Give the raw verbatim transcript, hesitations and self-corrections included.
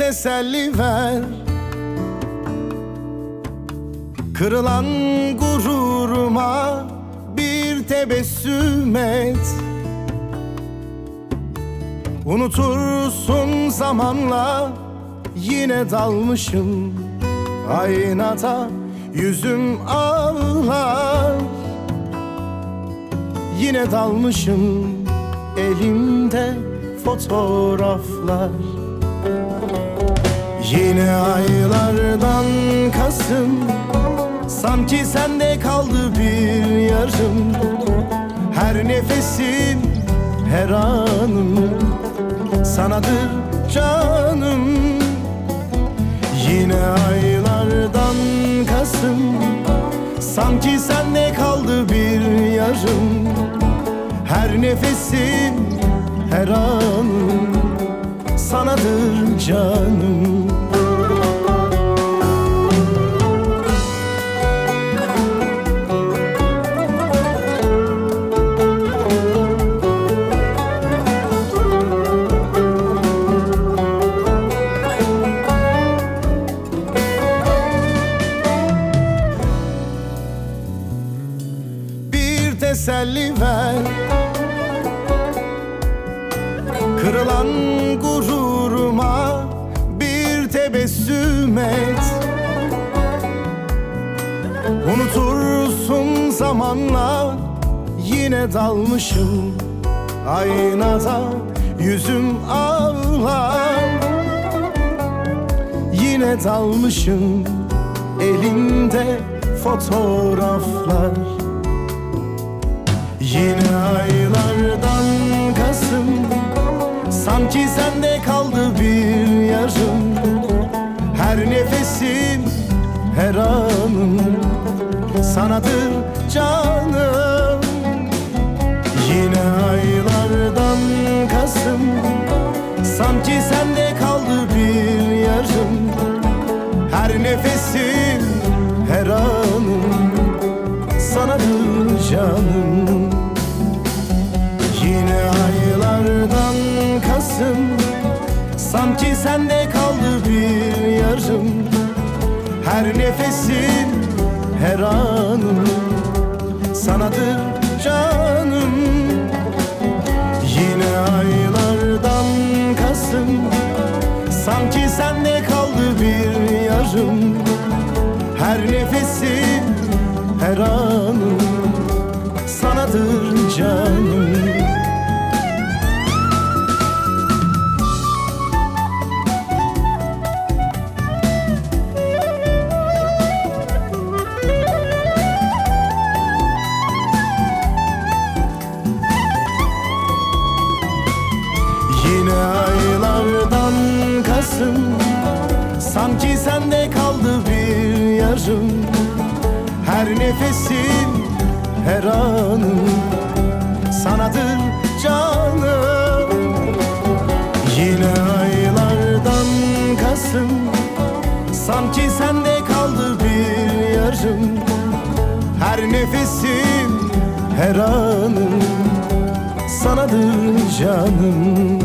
teselli ver. Kırılan gururuma bir tebessüm et. Unutursun zamanla, yine dalmışım aynada, yüzüm ağlar. Yine dalmışım, elimde fotoğraflar. Yine aylardan Kasım, sanki sende kaldı bir yarım. Her nefesim, her anım sanadır canım. Yine aylardan Kasım, sanki sende kaldı bir yarım. Her nefesim, her anım sanadır canım. Bir teselli ver. Kırılan gururuma bir tebessüm et. Unutursun zamanla, yine dalmışım aynada, yüzüm ağlar. Yine dalmışım, elimde fotoğraflar. Yine aylardan Kasım, sanki sende kaldı bir yarım. Her nefesim, her anım sanadır canım. Yine aylardan Kasım, sanki sende kaldı bir yarım. Her nefesim, her anım sanadır canım. Yine aylardan Kasım, sanki sende kaldı bir yarım. Her nefesim, her anım sanadır canım. Yine aylardan Kasım, sanki sende kaldı bir yarım. Her nefesim, her anım sanadır canım. Yine aylardan Kasım, sanki sende kaldı bir yarım. Her nefesim, her anım sanadır canım. Yine aylardan Kasım, sanki sende kaldı bir yarım. Her nefesim, her anım sanadır canım.